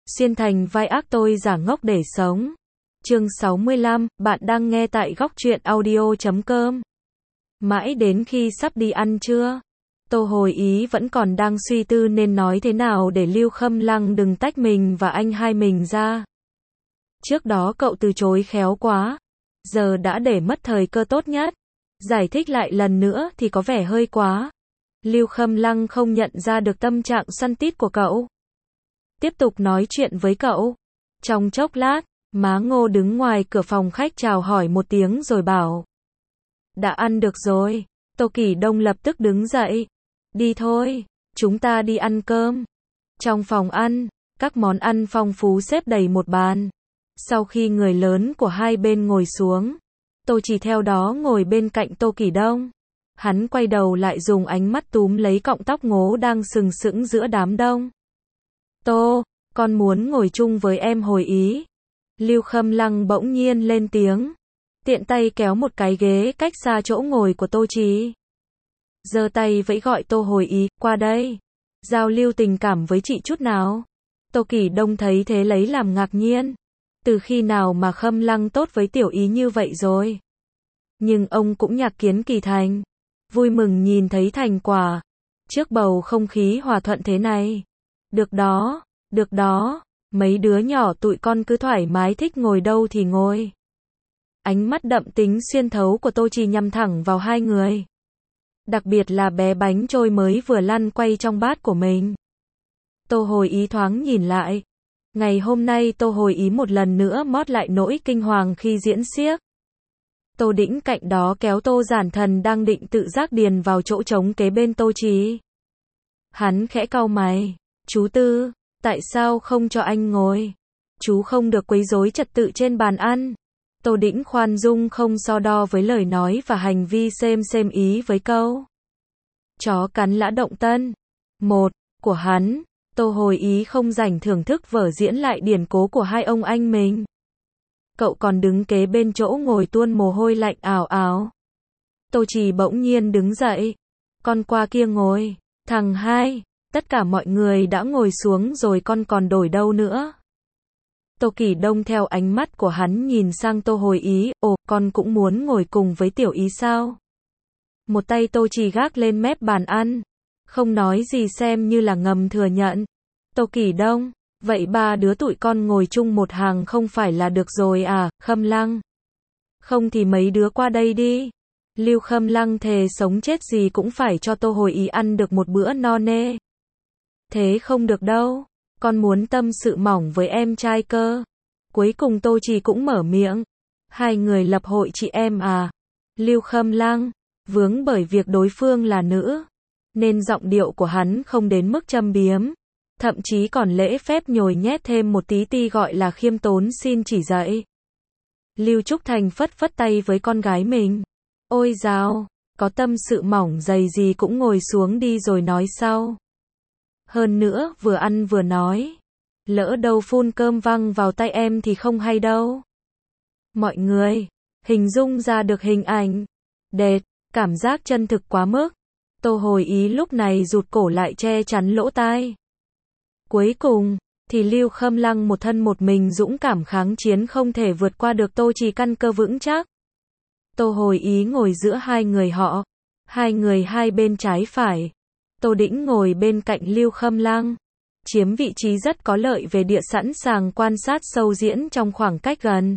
Xuyên thành vai ác tôi giả ngốc để sống. Chương 65, bạn đang nghe tại góc truyện audio.com. Mãi đến khi sắp đi ăn trưa, Tô Hồi Ý vẫn còn đang suy tư nên nói thế nào để Lưu Khâm Lăng đừng tách mình và anh hai mình ra. Trước đó cậu từ chối khéo quá, giờ đã để mất thời cơ tốt nhất. Giải thích lại lần nữa thì có vẻ hơi quá. Lưu Khâm Lăng không nhận ra được tâm trạng xoăn tít của cậu. Tiếp tục nói chuyện với cậu. Trong chốc lát, má Ngô đứng ngoài cửa phòng khách chào hỏi một tiếng rồi bảo. Đã ăn được rồi. Tô Kỳ Đông lập tức đứng dậy. Đi thôi, chúng ta đi ăn cơm. Trong phòng ăn, các món ăn phong phú xếp đầy một bàn. Sau khi người lớn của hai bên ngồi xuống, Tô Chỉ theo đó ngồi bên cạnh Tô Kỳ Đông. Hắn quay đầu lại dùng ánh mắt túm lấy cọng tóc ngố đang sừng sững giữa đám đông. Tô, con muốn ngồi chung với em Hồi Ý. Lưu Khâm Lăng bỗng nhiên lên tiếng, tiện tay kéo một cái ghế cách xa chỗ ngồi của Tô Chỉ. Giơ tay vẫy gọi Tô Hồi Ý, qua đây. Giao lưu tình cảm với chị chút nào. Tô Kỳ Đông thấy thế lấy làm ngạc nhiên. Từ khi nào mà Khâm Lăng tốt với Tiểu Ý như vậy rồi? Nhưng ông cũng nhạc kiến kỳ thành. Vui mừng nhìn thấy thành quả. Trước bầu không khí hòa thuận thế này. Được đó, mấy đứa nhỏ tụi con cứ thoải mái thích ngồi đâu thì ngồi. Ánh mắt đậm tính xuyên thấu của Tô Chỉ nhắm thẳng vào hai người. Đặc biệt là bé bánh trôi mới vừa lăn quay trong bát của mình. Tô Hồi Ý thoáng nhìn lại. Ngày hôm nay Tô Hồi Ý một lần nữa mót lại nỗi kinh hoàng khi diễn xiếc. Tô Đĩnh cạnh đó kéo Tô Giản Thần đang định tự giác điền vào chỗ trống kế bên Tô Chỉ. Hắn khẽ cau mày. Chú Tư, tại sao không cho anh ngồi? Chú không được quấy rối trật tự trên bàn ăn. Tô Đĩnh khoan dung không so đo với lời nói và hành vi xem ý với câu chó cắn lã động tân. Một, của hắn. Tô Hồi Ý không rảnh thưởng thức vở diễn lại điển cố của hai ông anh mình. Cậu còn đứng kế bên chỗ ngồi tuôn mồ hôi lạnh ào ào. Tô Chỉ bỗng nhiên đứng dậy. Con qua kia ngồi. Thằng hai, tất cả mọi người đã ngồi xuống rồi con còn đổi đâu nữa. Tô Kỳ Đông theo ánh mắt của hắn nhìn sang Tô Hồi Ý, ồ, con cũng muốn ngồi cùng với Tiểu Ý sao? Một tay Tô Chỉ gác lên mép bàn ăn, không nói gì xem như là ngầm thừa nhận. Tô Kỳ Đông, vậy ba đứa tụi con ngồi chung một hàng không phải là được rồi à, Khâm Lăng? Không thì mấy đứa qua đây đi. Lưu Khâm Lăng thề sống chết gì cũng phải cho Tô Hồi Ý ăn được một bữa no nê. Thế không được đâu. Con muốn tâm sự mỏng với em trai cơ. Cuối cùng Tô Chỉ cũng mở miệng. Hai người lập hội chị em à? Lưu Khâm Lăng, vướng bởi việc đối phương là nữ, nên giọng điệu của hắn không đến mức châm biếm. Thậm chí còn lễ phép nhồi nhét thêm một tí gọi là khiêm tốn xin chỉ dạy. Lưu Trúc Thành phất phất tay với con gái mình. Ôi dào, có tâm sự mỏng dày gì cũng ngồi xuống đi rồi nói sau. Hơn nữa, vừa ăn vừa nói. Lỡ đâu phun cơm văng vào tay em thì không hay đâu. Mọi người, hình dung ra được hình ảnh. Đệt, cảm giác chân thực quá mức. Tô Hồi Ý lúc này rụt cổ lại che chắn lỗ tai. Cuối cùng, thì Lưu Khâm Lăng một thân một mình dũng cảm kháng chiến không thể vượt qua được Tô Chỉ căn cơ vững chắc. Tô Hồi Ý ngồi giữa hai người họ. Hai người hai bên trái phải. Tô Đĩnh ngồi bên cạnh Lưu Khâm Lăng, chiếm vị trí rất có lợi về địa sẵn sàng quan sát sâu diễn trong khoảng cách gần.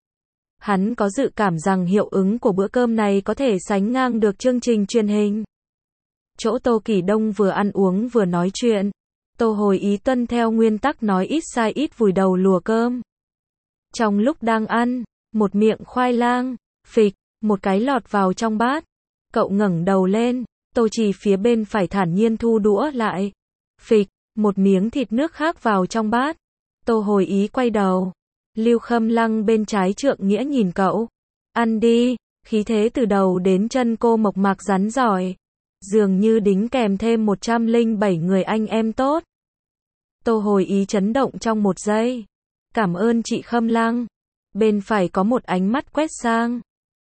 Hắn có dự cảm rằng hiệu ứng của bữa cơm này có thể sánh ngang được chương trình truyền hình. Chỗ Tô Kỳ Đông vừa ăn uống vừa nói chuyện, Tô Hồi Ý tuân theo nguyên tắc nói ít sai ít vùi đầu lùa cơm. Trong lúc đang ăn, một miệng khoai lang, phịch, một cái lọt vào trong bát. Cậu ngẩng đầu lên. Tô Chỉ phía bên phải thản nhiên thu đũa lại. Phịch, một miếng thịt nước khác vào trong bát. Tô Hồi Ý quay đầu. Lưu Khâm Lăng bên trái trượng nghĩa nhìn cậu. Ăn đi, khí thế từ đầu đến chân cô mộc mạc rắn giỏi. Dường như đính kèm thêm 107 người anh em tốt. Tô Hồi Ý chấn động trong một giây. Cảm ơn chị Khâm Lăng. Bên phải có một ánh mắt quét sang.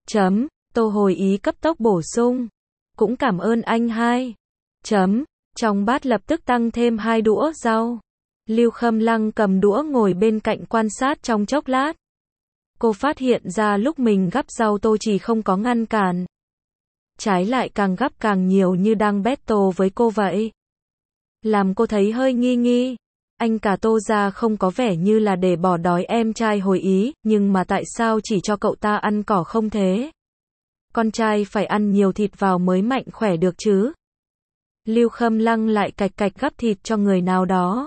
Tô Hồi Ý cấp tốc bổ sung. Cũng cảm ơn anh hai. Trong bát lập tức tăng thêm 2 đũa rau. Lưu Khâm Lăng cầm đũa ngồi bên cạnh quan sát trong chốc lát. Cô phát hiện ra lúc mình gắp rau Tô Chỉ không có ngăn cản. Trái lại càng gắp càng nhiều như đang battle với cô vậy. Làm cô thấy hơi nghi nghi. Anh cả Tô ra không có vẻ như là để bỏ đói em trai hồi ý, nhưng mà tại sao chỉ cho cậu ta ăn cỏ không thế? Con trai phải ăn nhiều thịt vào mới mạnh khỏe được chứ. Lưu Khâm Lăng lại cạch cạch gắp thịt cho người nào đó.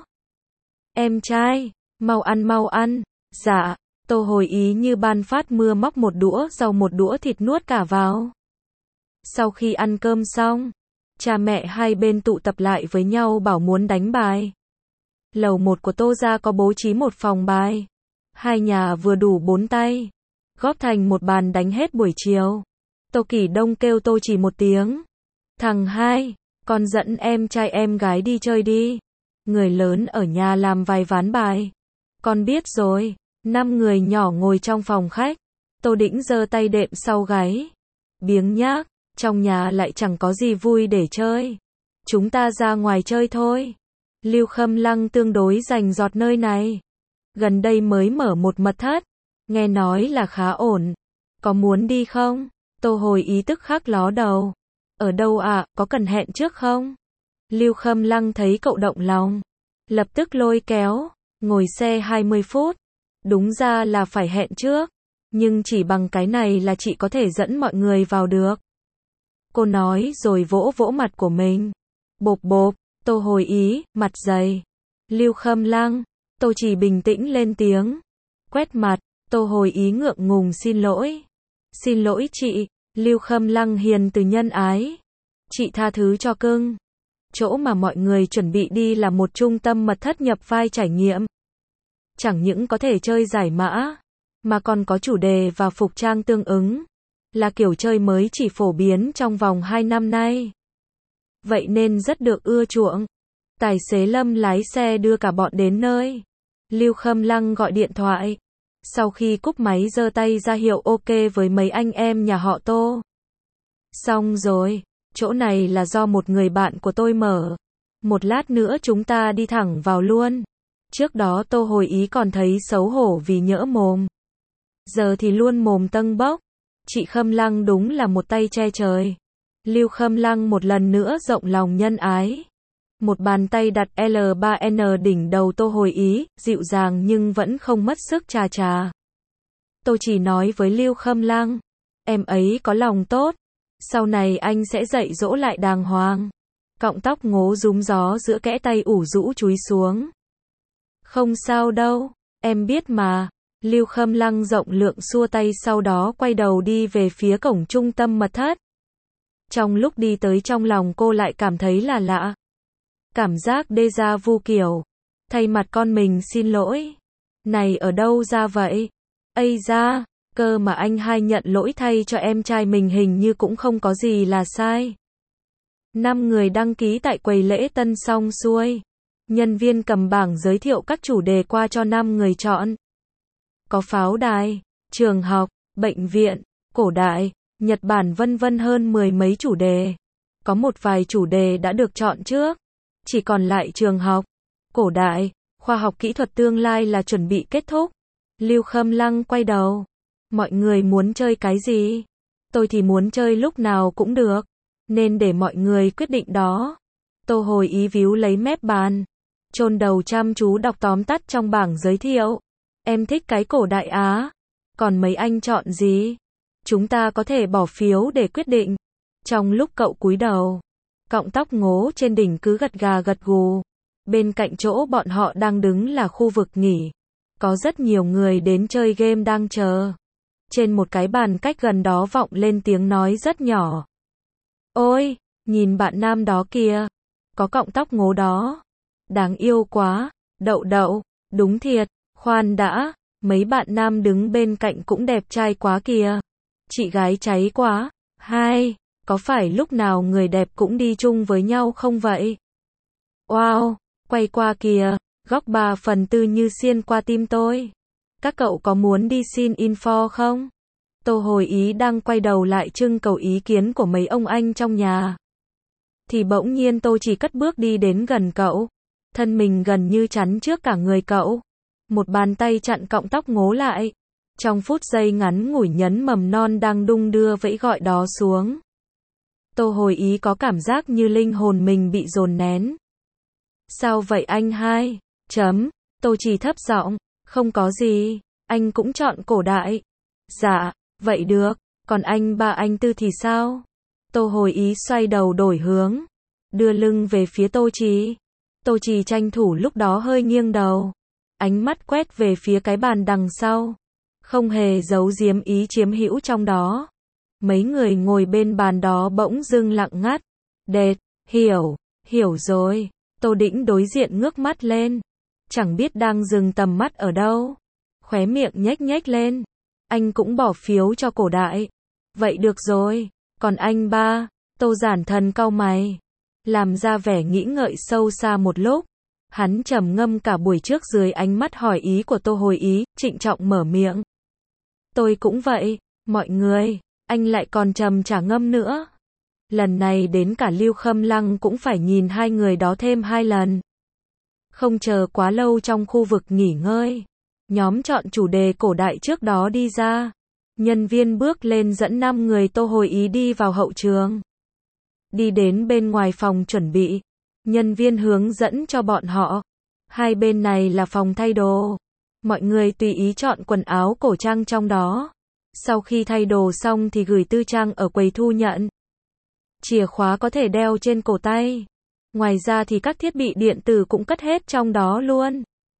Em trai, mau ăn mau ăn. Dạ, Tô hồi ý như ban phát mưa móc một đũa rau một đũa thịt nuốt cả vào. Sau khi ăn cơm xong, cha mẹ hai bên tụ tập lại với nhau bảo muốn đánh bài. Lầu 1 của Tô gia có bố trí một phòng bài. Hai nhà vừa đủ 4 tay. Góp thành một bàn đánh hết buổi chiều. Tô Kỷ Đông kêu Tô Chỉ một tiếng. Thằng hai, con dẫn em trai em gái đi chơi đi. Người lớn ở nhà làm vài ván bài. Con biết rồi. 5 người nhỏ ngồi trong phòng khách. Tô Đĩnh giơ tay đệm sau gáy. Biếng nhác, trong nhà lại chẳng có gì vui để chơi. Chúng ta ra ngoài chơi thôi. Lưu Khâm Lăng tương đối rành rọt nơi này. Gần đây mới mở một mật thất. Nghe nói là khá ổn. Có muốn đi không? Tô hồi ý tức khắc ló đầu. Ở đâu ạ, có cần hẹn trước không? Lưu Khâm Lăng thấy cậu động lòng. Lập tức lôi kéo. Ngồi xe 20 phút. Đúng ra là phải hẹn trước. Nhưng chỉ bằng cái này là chị có thể dẫn mọi người vào được. Cô nói rồi vỗ vỗ mặt của mình. Bộp bộp. Tô hồi ý, mặt dày. Lưu Khâm Lăng. Tô chỉ bình tĩnh lên tiếng. Quét mặt. Tô hồi ý ngượng ngùng xin lỗi. Xin lỗi chị. Lưu Khâm Lăng hiền từ nhân ái. Chị tha thứ cho cưng. Chỗ mà mọi người chuẩn bị đi là một trung tâm mật thất nhập vai trải nghiệm. Chẳng những có thể chơi giải mã, mà còn có chủ đề và phục trang tương ứng. Là kiểu chơi mới chỉ phổ biến trong vòng 2 năm nay. Vậy nên rất được ưa chuộng. Tài xế Lâm lái xe đưa cả bọn đến nơi. Lưu Khâm Lăng gọi điện thoại. Sau khi cúp máy giơ tay ra hiệu ok với mấy anh em nhà họ Tô. Xong rồi, chỗ này là do một người bạn của tôi mở. Một lát nữa chúng ta đi thẳng vào luôn. Trước đó Tô hồi ý còn thấy xấu hổ vì nhỡ mồm. Giờ thì luôn mồm tâng bốc. Chị Khâm Lăng đúng là một tay che trời. Lưu Khâm Lăng một lần nữa rộng lòng nhân ái. Một bàn tay đặt L3N đỉnh đầu Tô hồi ý, dịu dàng nhưng vẫn không mất sức chà chà. Tô chỉ nói với Lưu Khâm Lăng. Em ấy có lòng tốt. Sau này anh sẽ dạy dỗ lại đàng hoàng. Cọng tóc ngố rúm gió giữa kẽ tay ủ rũ chúi xuống. Không sao đâu, em biết mà. Lưu Khâm Lăng rộng lượng xua tay sau đó quay đầu đi về phía cổng trung tâm mật thất. Trong lúc đi tới trong lòng cô lại cảm thấy là lạ. Cảm giác déjà vu kiểu. Thay mặt con mình xin lỗi. Này ở đâu ra vậy? Ây da, cơ mà anh hai nhận lỗi thay cho em trai mình hình như cũng không có gì là sai. 5 người đăng ký tại quầy lễ tân xong xuôi. Nhân viên cầm bảng giới thiệu các chủ đề qua cho 5 người chọn. Có pháo đài, trường học, bệnh viện, cổ đại, Nhật Bản vân vân hơn 10 mấy chủ đề. Có một vài chủ đề đã được chọn trước. Chỉ còn lại trường học, cổ đại, khoa học kỹ thuật tương lai là chuẩn bị kết thúc. Lưu Khâm Lăng quay đầu. Mọi người muốn chơi cái gì? Tôi thì muốn chơi lúc nào cũng được. Nên để mọi người quyết định đó. Tô hồi ý víu lấy mép bàn. Chôn đầu chăm chú đọc tóm tắt trong bảng giới thiệu. Em thích cái cổ đại Á. Còn mấy anh chọn gì? Chúng ta có thể bỏ phiếu để quyết định. Trong lúc cậu cúi đầu, cọng tóc ngố trên đỉnh cứ gật gà gật gù. Bên cạnh chỗ bọn họ đang đứng là khu vực nghỉ. Có rất nhiều người đến chơi game đang chờ. Trên một cái bàn cách gần đó vọng lên tiếng nói rất nhỏ. Ôi, nhìn bạn nam đó kìa. Có cọng tóc ngố đó. Đáng yêu quá. Đậu đậu, đúng thiệt. Khoan đã, mấy bạn nam đứng bên cạnh cũng đẹp trai quá kìa. Chị gái cháy quá. Hai, có phải lúc nào người đẹp cũng đi chung với nhau không vậy? Wow, quay qua kìa, góc 3/4 như xiên qua tim tôi. Các cậu có muốn đi xin info không? Tô hồi ý đang quay đầu lại trưng cầu ý kiến của mấy ông anh trong nhà. Thì bỗng nhiên tôi chỉ cất bước đi đến gần cậu. thân mình gần như chắn trước cả người cậu. Một bàn tay chặn cọng tóc ngố lại. Trong phút giây ngắn ngủi nhấn mầm non đang đung đưa vẫy gọi đó xuống. Tô Hồi Ý có cảm giác như linh hồn mình bị dồn nén. Sao vậy anh hai? Tô Trì thấp giọng, không có gì, anh cũng chọn cổ đại. Dạ, vậy được, còn anh ba anh tư thì sao? Tô Hồi Ý xoay đầu đổi hướng, đưa lưng về phía Tô Trì. Tô Trì tranh thủ lúc đó hơi nghiêng đầu, ánh mắt quét về phía cái bàn đằng sau, không hề giấu giếm ý chiếm hữu trong đó. Mấy người ngồi bên bàn đó bỗng dưng lặng ngắt. Đệt, hiểu rồi. Tô Đĩnh đối diện ngước mắt lên, chẳng biết đang dừng tầm mắt ở đâu. Khóe miệng nhếch lên. Anh cũng bỏ phiếu cho cổ đại. Vậy được rồi, còn anh ba? Tô Giản Thần cau mày, làm ra vẻ nghĩ ngợi sâu xa một lúc. Hắn trầm ngâm cả buổi trước dưới ánh mắt hỏi ý của Tô Hồi Ý, trịnh trọng mở miệng. Tôi cũng vậy, mọi người, anh lại còn trầm trả ngâm nữa. Lần này đến cả Lưu Khâm Lăng cũng phải nhìn hai người đó thêm 2 lần. Không chờ quá lâu trong khu vực nghỉ ngơi, nhóm chọn chủ đề cổ đại trước đó đi ra. Nhân viên bước lên dẫn 5 người Tô Hồi Ý đi vào hậu trường. Đi đến bên ngoài phòng chuẩn bị, nhân viên hướng dẫn cho bọn họ. Hai bên này là phòng thay đồ. Mọi người tùy ý chọn quần áo cổ trang trong đó. Sau khi thay đồ xong thì gửi tư trang ở quầy thu nhận. Chìa khóa có thể đeo trên cổ tay. Ngoài ra thì các thiết bị điện tử cũng cất hết trong đó luôn.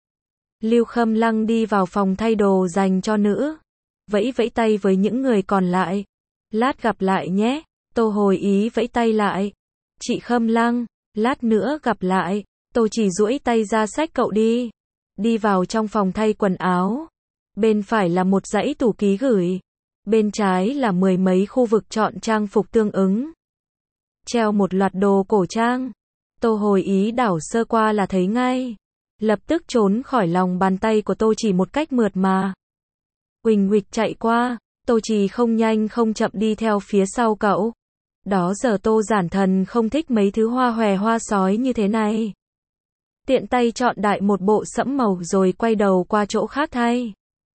Lưu Khâm Lăng đi vào phòng thay đồ dành cho nữ. Vẫy tay với những người còn lại. Lát gặp lại nhé. Tô Hồi Ý vẫy tay lại. Chị Khâm Lăng, lát nữa gặp lại. Tô chỉ duỗi tay ra xách cậu đi. Đi vào trong phòng thay quần áo. Bên phải là một dãy tủ ký gửi. Bên trái là 10 mấy khu vực chọn trang phục tương ứng. Treo một loạt đồ cổ trang. Tô Hồi Ý đảo sơ qua là thấy ngay. Lập tức trốn khỏi lòng bàn tay của Tô Chỉ một cách mượt mà. Uỳnh uịch chạy qua. Tô Chỉ không nhanh không chậm đi theo phía sau cậu. Đó giờ Tô Giản Thần không thích mấy thứ hoa hòe hoa sói như thế này. Tiện tay chọn đại một bộ sẫm màu rồi quay đầu qua chỗ khác thay.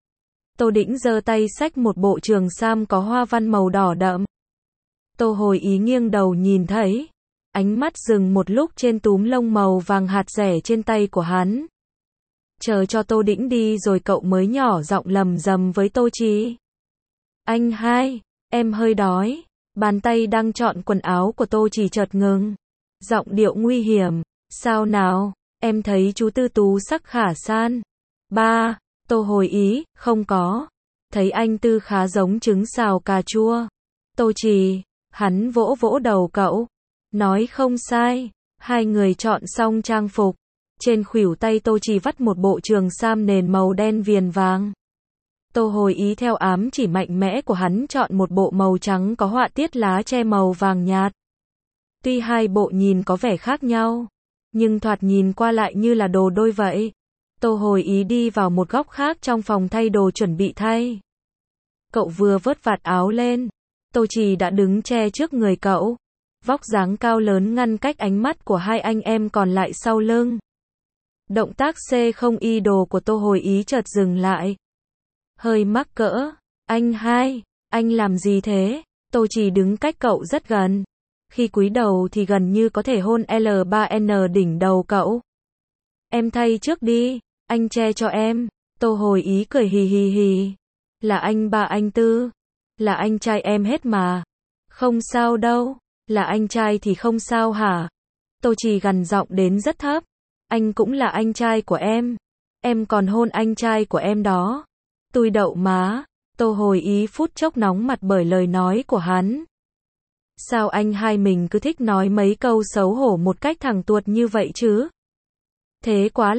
Tô Đĩnh giơ tay xách một bộ trường sam có hoa văn màu đỏ đậm. Tô Hồi Ý nghiêng đầu nhìn thấy. Ánh mắt dừng một lúc trên túm lông màu vàng hạt rẻ trên tay của hắn. Chờ cho Tô Đĩnh đi rồi cậu mới nhỏ giọng lầm rầm với Tô Trì. Anh hai, em hơi đói. Bàn tay đang chọn quần áo của Tô Trì chợt ngừng. Giọng điệu nguy hiểm. Sao nào, em thấy chú Tư Tú sắc khả san. Ba, Tô Hồi Ý, không có. Thấy anh Tư khá giống trứng xào cà chua. Tô Trì, hắn vỗ vỗ đầu cậu. Nói không sai. Hai người chọn xong trang phục. Trên khuỷu tay Tô Trì vắt một bộ trường sam nền màu đen viền vàng. Tô Hồi Ý theo ám chỉ mạnh mẽ của hắn chọn một bộ màu trắng có họa tiết lá tre màu vàng nhạt. Tuy hai bộ nhìn có vẻ khác nhau, nhưng thoạt nhìn qua lại như là đồ đôi vậy. Tô Hồi Ý đi vào một góc khác trong phòng thay đồ chuẩn bị thay. Cậu vừa vớt vạt áo lên, Tô Trì đã đứng che trước người cậu. Vóc dáng cao lớn ngăn cách ánh mắt của hai anh em còn lại sau lưng. Động tác C0 đồ của Tô Hồi Ý chợt dừng lại. Hơi mắc cỡ. Anh hai, anh làm gì thế? Tô Trì đứng cách cậu rất gần. Khi cúi đầu thì gần như có thể hôn L3N đỉnh đầu cậu. Em thay trước đi, anh che cho em. Tô Hồi Ý cười hì hì hì. Là anh ba anh Tư. Là anh trai em hết mà. Không sao đâu. Là anh trai thì không sao hả? Tô Trì gằn giọng đến rất thấp. Anh cũng là anh trai của em. Em còn hôn anh trai của em đó. Tui đậu má. Tô Hồi Ý phút chốc nóng mặt bởi lời nói của hắn. Sao anh hai mình cứ thích nói mấy câu xấu hổ một cách thẳng tuột như vậy chứ? Thế quá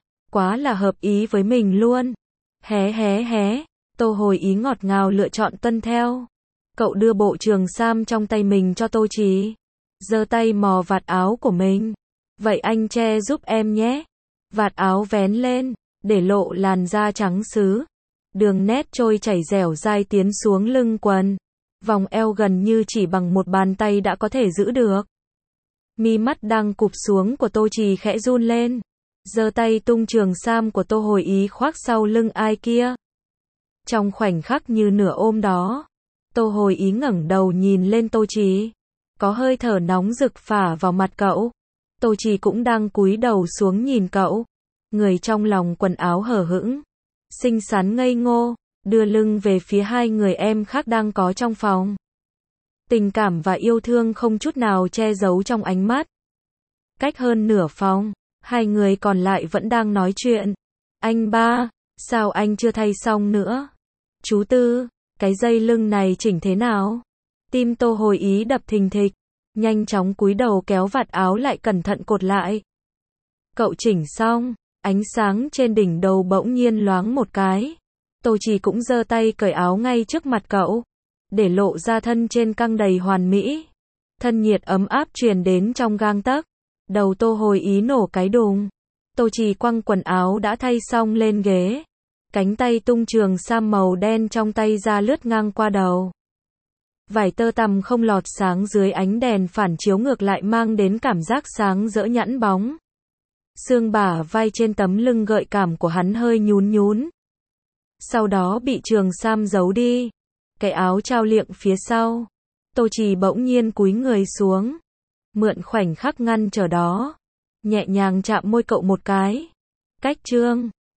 là hợp ý với mình luôn. Hé. Tô Hồi Ý ngọt ngào lựa chọn tuân theo. Cậu đưa bộ trường sam trong tay mình cho Tô Trì. Giơ tay mò vạt áo của mình. Vậy anh che giúp em nhé. Vạt áo vén lên, để lộ làn da trắng sứ. Đường nét trôi chảy dẻo dai tiến xuống lưng quần. Vòng eo gần như chỉ bằng một bàn tay đã có thể giữ được. Mi mắt đang cụp xuống của Tô Trì khẽ run lên. giơ tay tung trường sam của Tô Hồi Ý khoác sau lưng ai kia. Trong khoảnh khắc như nửa ôm đó, Tô Hồi Ý ngẩng đầu nhìn lên Tô Trì. Có hơi thở nóng rực phả vào mặt cậu. Tô Trì cũng đang cúi đầu xuống nhìn cậu. Người trong lòng quần áo hở hững, xinh xắn ngây ngô, đưa lưng về phía hai người em khác đang có trong phòng. Tình cảm và yêu thương không chút nào che giấu trong ánh mắt. Cách hơn nửa phòng, hai người còn lại vẫn đang nói chuyện. Anh ba, sao anh chưa thay xong nữa? Chú Tư, cái dây lưng này chỉnh thế nào? Tim Tô Hồi Ý đập thình thịch, nhanh chóng cúi đầu kéo vạt áo lại cẩn thận cột lại. Cậu chỉnh xong, ánh sáng trên đỉnh đầu bỗng nhiên loáng một cái. Tô Trì cũng giơ tay cởi áo ngay trước mặt cậu, để lộ ra thân trên căng đầy hoàn mỹ. Thân nhiệt ấm áp truyền đến trong gang tấc. Đầu Tô Hồi Ý nổ cái đùng. Tô Trì quăng quần áo đã thay xong lên ghế. Cánh tay tung trường sam màu đen trong tay ra lướt ngang qua đầu. Vải tơ tằm không lọt sáng dưới ánh đèn phản chiếu ngược lại mang đến cảm giác sáng rỡ nhẵn bóng. Xương bả vai trên tấm lưng gợi cảm của hắn hơi nhún nhún. Sau đó bị trường sam giấu đi. Cái áo trao liệng phía sau. Tô Trì bỗng nhiên cúi người xuống. Mượn khoảnh khắc ngăn trở đó. Nhẹ nhàng chạm môi cậu một cái. Cách chương